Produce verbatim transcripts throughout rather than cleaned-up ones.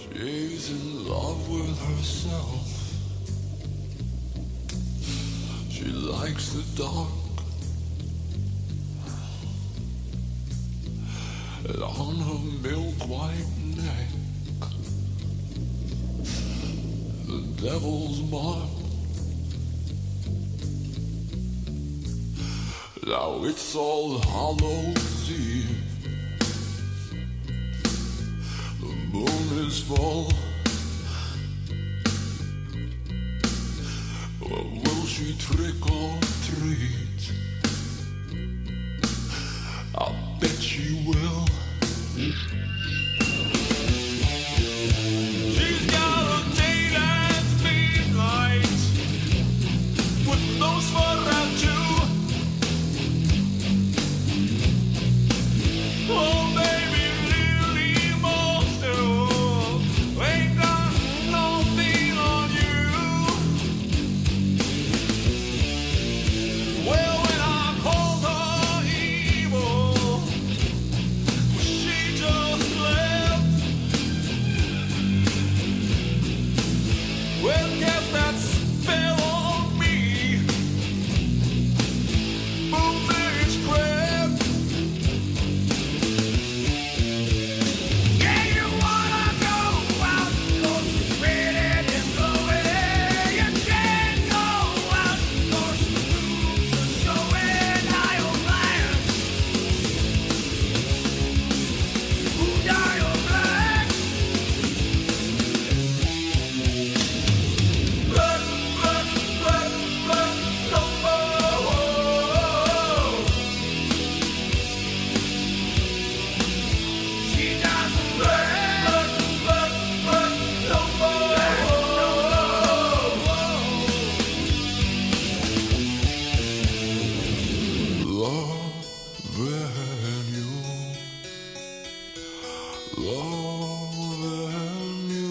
She's in love with herself. She likes the dark. And on her milk white neck, the devil's mark. Now it's All Hallows Eve. The moon is full. Well, will she trick or treat? I bet she will. She's got a date at midnight with nose for a Jew. Oh, baby, Lily Monster ain't got nothing on you. Well, when I called her evil, she just left. Well, guess that spell on me. Moonlight craft. Yeah, you wanna go out, 'cause it's raining and blowing. You can't go out, 'cause the moon's a showing. High on land. Ooh, die on black. Black, black, black, black, number. She doesn't black, black, black, number. Loving you, loving you,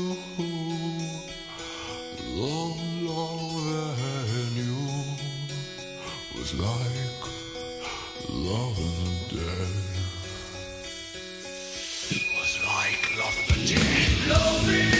love, loving you was like loving the dead. It was like loving the dead. Loving